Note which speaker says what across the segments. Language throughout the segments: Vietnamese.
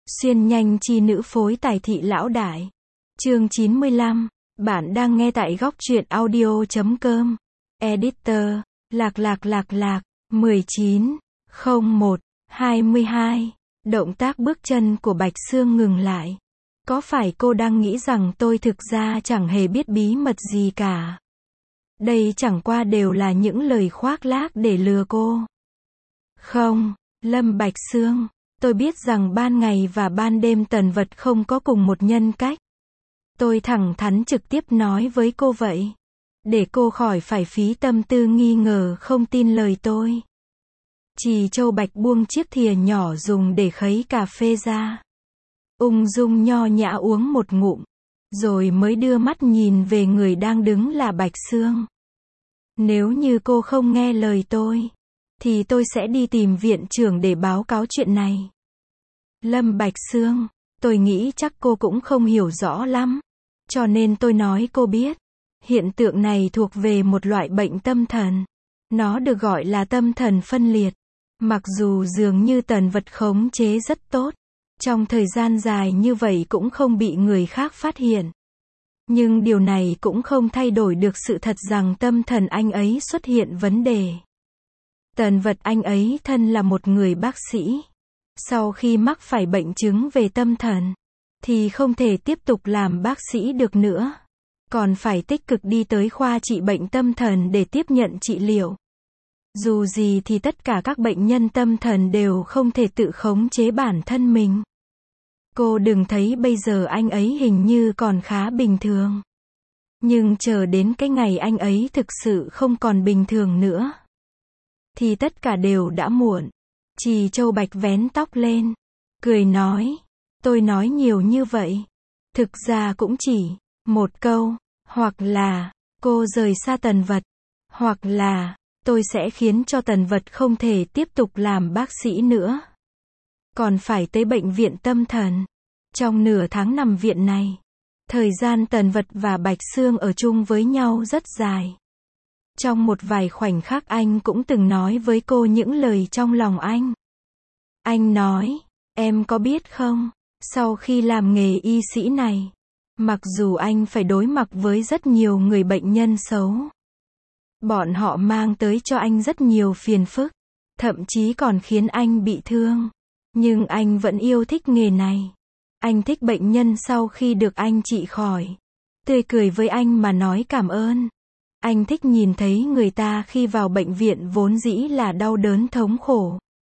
Speaker 1: Xuyên nhanh chi nữ phối tài thị lão đại. Chương 95. Bạn đang nghe tại góc truyện audio.com. Editor. Lạc. 19/01/22. Động tác bước chân của Bạch Sương ngừng lại. Có phải cô đang nghĩ rằng tôi thực ra chẳng hề biết bí mật gì cả? Đây chẳng qua đều là những lời khoác lác để lừa cô. Không, Lâm Bạch Sương, tôi biết rằng ban ngày và ban đêm Tần Vật không có cùng một nhân cách. Tôi thẳng thắn trực tiếp nói với cô vậy, để cô khỏi phải phí tâm tư nghi ngờ không tin lời tôi. Trì Châu Bạch buông chiếc thìa nhỏ dùng để khuấy cà phê ra, ung dung nho nhã uống một ngụm, rồi mới đưa mắt nhìn về người đang đứng là Bạch Sương. Nếu như cô không nghe lời tôi, thì tôi sẽ đi tìm viện trưởng để báo cáo chuyện này. Lâm Bạch Sương, tôi nghĩ chắc cô cũng không hiểu rõ lắm, cho nên tôi nói cô biết. Hiện tượng này thuộc về một loại bệnh tâm thần. Nó được gọi là tâm thần phân liệt. Mặc dù dường như Tần Vật khống chế rất tốt, trong thời gian dài như vậy cũng không bị người khác phát hiện. Nhưng điều này cũng không thay đổi được sự thật rằng tâm thần anh ấy xuất hiện vấn đề. Tần Vật anh ấy thân là một người bác sĩ. Sau khi mắc phải bệnh chứng về tâm thần, thì không thể tiếp tục làm bác sĩ được nữa. Còn phải tích cực đi tới khoa trị bệnh tâm thần để tiếp nhận trị liệu. Dù gì thì tất cả các bệnh nhân tâm thần đều không thể tự khống chế bản thân mình. Cô đừng thấy bây giờ anh ấy hình như còn khá bình thường. Nhưng chờ đến cái ngày anh ấy thực sự không còn bình thường nữa, thì tất cả đều đã muộn. Trì Châu Bạch vén tóc lên, cười nói, tôi nói nhiều như vậy, thực ra cũng chỉ một câu, hoặc là cô rời xa Tần Vật, hoặc là tôi sẽ khiến cho Tần Vật không thể tiếp tục làm bác sĩ nữa. Còn phải tới bệnh viện tâm thần. Trong nửa tháng nằm viện này, thời gian Tần Vật và Bạch Sương ở chung với nhau rất dài. Trong một vài khoảnh khắc anh cũng từng nói với cô những lời trong lòng anh. Anh nói, em có biết không, sau khi làm nghề y sĩ này, mặc dù anh phải đối mặt với rất nhiều người bệnh nhân xấu, bọn họ mang tới cho anh rất nhiều phiền phức, thậm chí còn khiến anh bị thương, nhưng anh vẫn yêu thích nghề này. Anh thích bệnh nhân sau khi được anh trị khỏi, tươi cười với anh mà nói cảm ơn. Anh thích nhìn thấy người ta khi vào bệnh viện vốn dĩ là đau đớn thống khổ,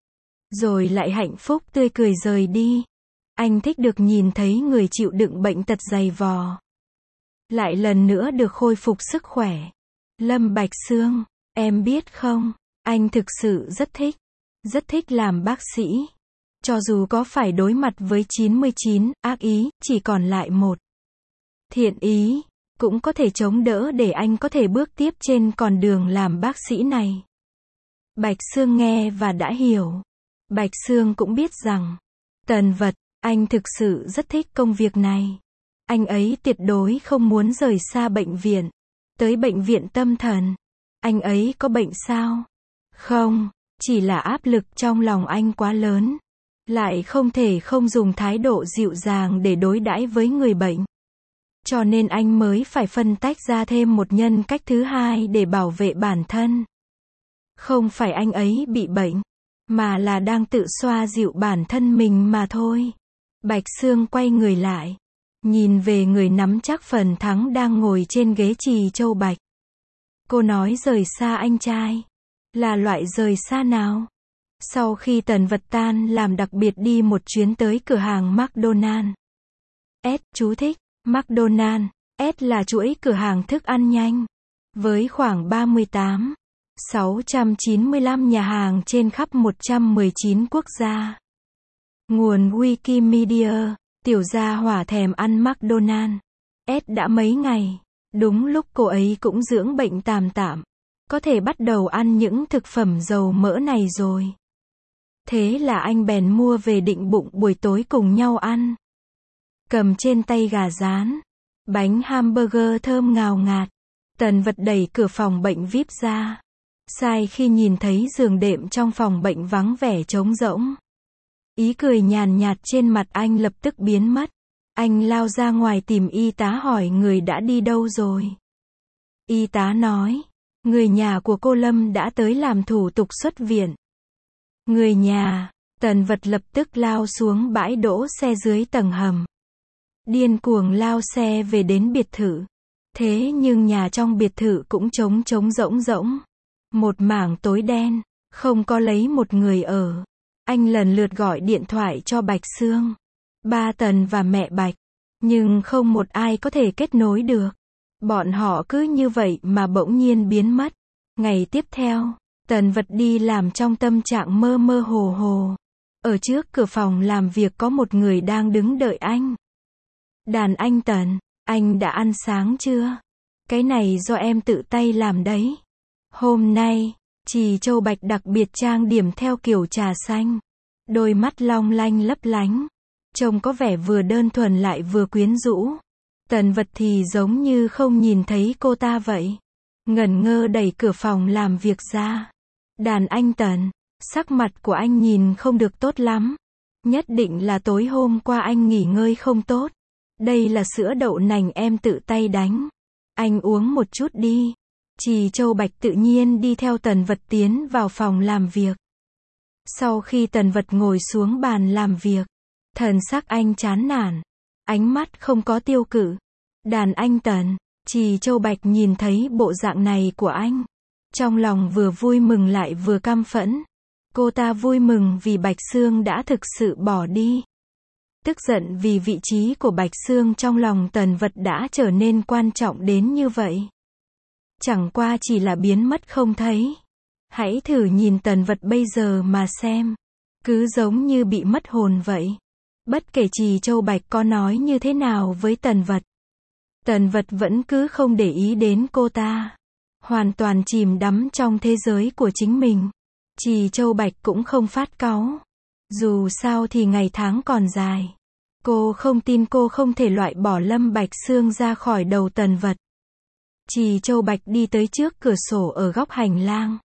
Speaker 1: rồi lại hạnh phúc tươi cười rời đi. Anh thích được nhìn thấy người chịu đựng bệnh tật dày vò, lại lần nữa được khôi phục sức khỏe. Lâm Bạch Sương, em biết không, anh thực sự rất thích làm bác sĩ. Cho dù có phải đối mặt với 99 ác ý, chỉ còn lại một thiện ý, cũng có thể chống đỡ để anh có thể bước tiếp trên con đường làm bác sĩ này. Bạch Sương nghe và đã hiểu. Bạch Sương cũng biết rằng, Tần Vật, anh thực sự rất thích công việc này. Anh ấy tuyệt đối không muốn rời xa bệnh viện, tới bệnh viện tâm thần. Anh ấy có bệnh sao? Không, chỉ là áp lực trong lòng anh quá lớn. Lại không thể không dùng thái độ dịu dàng để đối đãi với người bệnh. Cho nên anh mới phải phân tách ra thêm một nhân cách thứ hai để bảo vệ bản thân. Không phải anh ấy bị bệnh, mà là đang tự xoa dịu bản thân mình mà thôi. Bạch Sương quay người lại, nhìn về người nắm chắc phần thắng đang ngồi trên ghế Trì Châu Bạch. Cô nói rời xa anh trai. Là loại rời xa nào? Sau khi Tần Vật tan làm đặc biệt đi một chuyến tới cửa hàng McDonald. Chú thích, McDonald, là chuỗi cửa hàng thức ăn nhanh, với khoảng 38.695 nhà hàng trên khắp 119 quốc gia. Nguồn Wikimedia, tiểu gia hỏa thèm ăn McDonald. Đã mấy ngày, đúng lúc cô ấy cũng dưỡng bệnh tạm, có thể bắt đầu ăn những thực phẩm dầu mỡ này rồi. Thế là anh bèn mua về định bụng buổi tối cùng nhau ăn. Cầm trên tay gà rán, bánh hamburger thơm ngào ngạt. Tần Vật đẩy cửa phòng bệnh VIP ra. Sai khi nhìn thấy giường đệm trong phòng bệnh vắng vẻ trống rỗng. Ý cười nhàn nhạt trên mặt anh lập tức biến mất. Anh lao ra ngoài tìm y tá hỏi người đã đi đâu rồi. Y tá nói, người nhà của cô Lâm đã tới làm thủ tục xuất viện. Người nhà, Tần Vật lập tức lao xuống bãi đỗ xe dưới tầng hầm. Điên cuồng lao xe về đến biệt thự. Thế nhưng nhà trong biệt thự cũng trống rỗng rỗng. Một mảng tối đen, không có lấy một người ở. Anh lần lượt gọi điện thoại cho Bạch Sương, ba Tần và mẹ Bạch. Nhưng không một ai có thể kết nối được. Bọn họ cứ như vậy mà bỗng nhiên biến mất. Ngày tiếp theo, Tần Vật đi làm trong tâm trạng mơ mơ hồ hồ. Ở trước cửa phòng làm việc có một người đang đứng đợi anh. Đàn anh Tần, anh đã ăn sáng chưa? Cái này do em tự tay làm đấy. Hôm nay, Trì Châu Bạch đặc biệt trang điểm theo kiểu trà xanh. Đôi mắt long lanh lấp lánh. Trông có vẻ vừa đơn thuần lại vừa quyến rũ. Tần Vật thì giống như không nhìn thấy cô ta vậy. Ngẩn ngơ đẩy cửa phòng làm việc ra. Đàn anh Tần, sắc mặt của anh nhìn không được tốt lắm. Nhất định là tối hôm qua anh nghỉ ngơi không tốt. Đây là sữa đậu nành em tự tay đánh. Anh uống một chút đi. Trì Châu Bạch tự nhiên đi theo Tần Vật tiến vào phòng làm việc. Sau khi Tần Vật ngồi xuống bàn làm việc, thần sắc anh chán nản, ánh mắt không có tiêu cự. Đàn anh Tần, Trì Châu Bạch nhìn thấy bộ dạng này của anh. Trong lòng vừa vui mừng lại vừa căm phẫn. Cô ta vui mừng vì Bạch Sương đã thực sự bỏ đi. Tức giận vì vị trí của Bạch Sương trong lòng Tần Vật đã trở nên quan trọng đến như vậy. Chẳng qua chỉ là biến mất không thấy. Hãy thử nhìn Tần Vật bây giờ mà xem. Cứ giống như bị mất hồn vậy. Bất kể Trì Châu Bạch có nói như thế nào với Tần Vật. Tần Vật vẫn cứ không để ý đến cô ta. Hoàn toàn chìm đắm trong thế giới của chính mình. Trì Châu Bạch cũng không phát cáu. Dù sao thì ngày tháng còn dài. Cô không tin cô không thể loại bỏ Lâm Bạch Sương ra khỏi đầu Tần Vật. Trì Châu Bạch đi tới trước cửa sổ ở góc hành lang.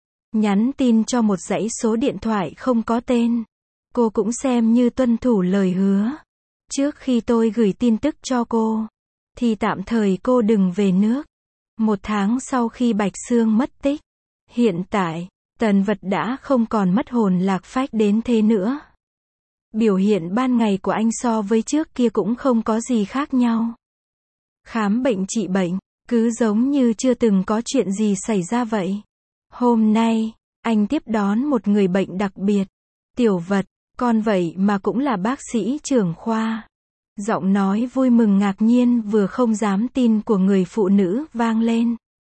Speaker 1: Nhắn tin cho một dãy số điện thoại không có tên. Cô cũng xem như tuân thủ lời hứa. Trước khi tôi gửi tin tức cho cô, thì tạm thời cô đừng về nước. 1 tháng sau khi Bạch Sương mất tích. Hiện tại, Tần Vật đã không còn mất hồn lạc phách đến thế nữa. Biểu hiện ban ngày của anh so với trước kia cũng không có gì khác nhau. Khám bệnh trị bệnh, cứ giống như chưa từng có chuyện gì xảy ra vậy. Hôm nay, anh tiếp đón một người bệnh đặc biệt. Tiểu Vật, con vậy mà cũng là bác sĩ trưởng khoa. Giọng nói vui mừng ngạc nhiên vừa không dám tin của người phụ nữ vang lên.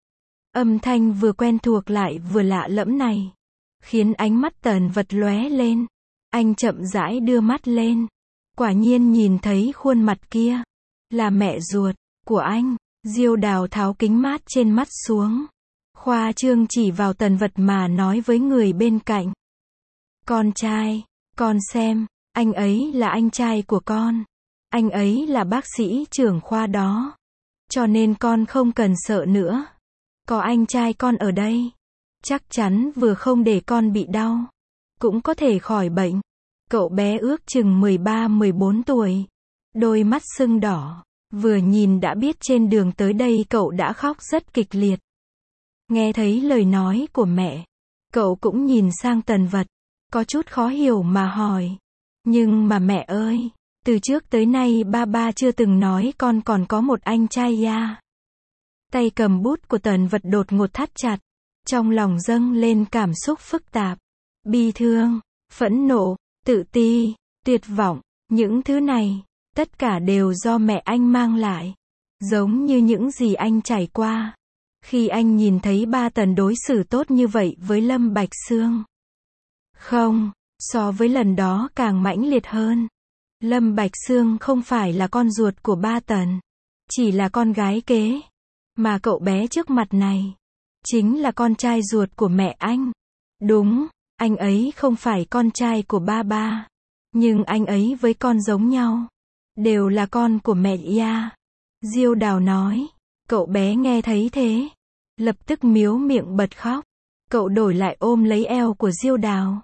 Speaker 1: Âm thanh vừa quen thuộc lại vừa lạ lẫm này, khiến ánh mắt Tần Vật lóe lên. Anh chậm rãi đưa mắt lên. Quả nhiên nhìn thấy khuôn mặt kia. Là mẹ ruột của anh. Diêu Đào tháo kính mát trên mắt xuống. Khoa trương chỉ vào Tần Vật mà nói với người bên cạnh. Con trai, con xem, anh ấy là anh trai của con. Anh ấy là bác sĩ trưởng khoa đó. Cho nên con không cần sợ nữa. Có anh trai con ở đây. Chắc chắn vừa không để con bị đau. Cũng có thể khỏi bệnh. Cậu bé ước chừng 13-14 tuổi. Đôi mắt sưng đỏ. Vừa nhìn đã biết trên đường tới đây cậu đã khóc rất kịch liệt. Nghe thấy lời nói của mẹ, cậu cũng nhìn sang Tần Vật, có chút khó hiểu mà hỏi. Nhưng mà mẹ ơi, từ trước tới nay ba chưa từng nói con còn có một anh trai ya. Tay cầm bút của Tần Vật đột ngột thắt chặt. Trong lòng dâng lên cảm xúc phức tạp. Bi thương, phẫn nộ, tự ti, tuyệt vọng. Những thứ này, tất cả đều do mẹ anh mang lại. Giống như những gì anh trải qua. Khi anh nhìn thấy ba Tần đối xử tốt như vậy với Lâm Bạch Sương. Không, so với lần đó càng mãnh liệt hơn. Lâm Bạch Sương không phải là con ruột của ba Tần. Chỉ là con gái kế. Mà cậu bé trước mặt này chính là con trai ruột của mẹ anh. Đúng, anh ấy không phải con trai của ba. Nhưng anh ấy với con giống nhau. Đều là con của mẹ ya. Diêu Đào nói. Cậu bé nghe thấy thế. Lập tức miếu miệng bật khóc. Cậu đổi lại ôm lấy eo của Diêu Đào.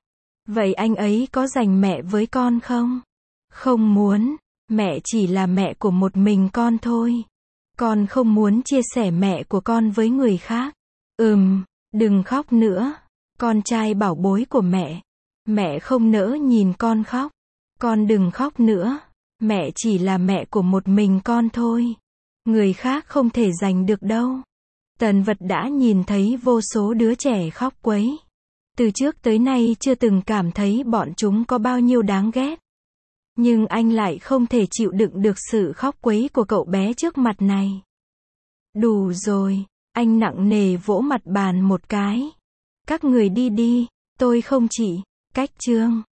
Speaker 1: Vậy anh ấy có giành mẹ với con không? Không muốn, mẹ chỉ là mẹ của một mình con thôi. Con không muốn chia sẻ mẹ của con với người khác. Đừng khóc nữa. Con trai bảo bối của mẹ. Mẹ không nỡ nhìn con khóc. Con đừng khóc nữa. Mẹ chỉ là mẹ của một mình con thôi. Người khác không thể giành được đâu. Tần Vật đã nhìn thấy vô số đứa trẻ khóc quấy. Từ trước tới nay chưa từng cảm thấy bọn chúng có bao nhiêu đáng ghét. Nhưng anh lại không thể chịu đựng được sự khóc quấy của cậu bé trước mặt này. Đủ rồi, anh nặng nề vỗ mặt bàn một cái. Các người đi đi, tôi không chỉ. Cách chương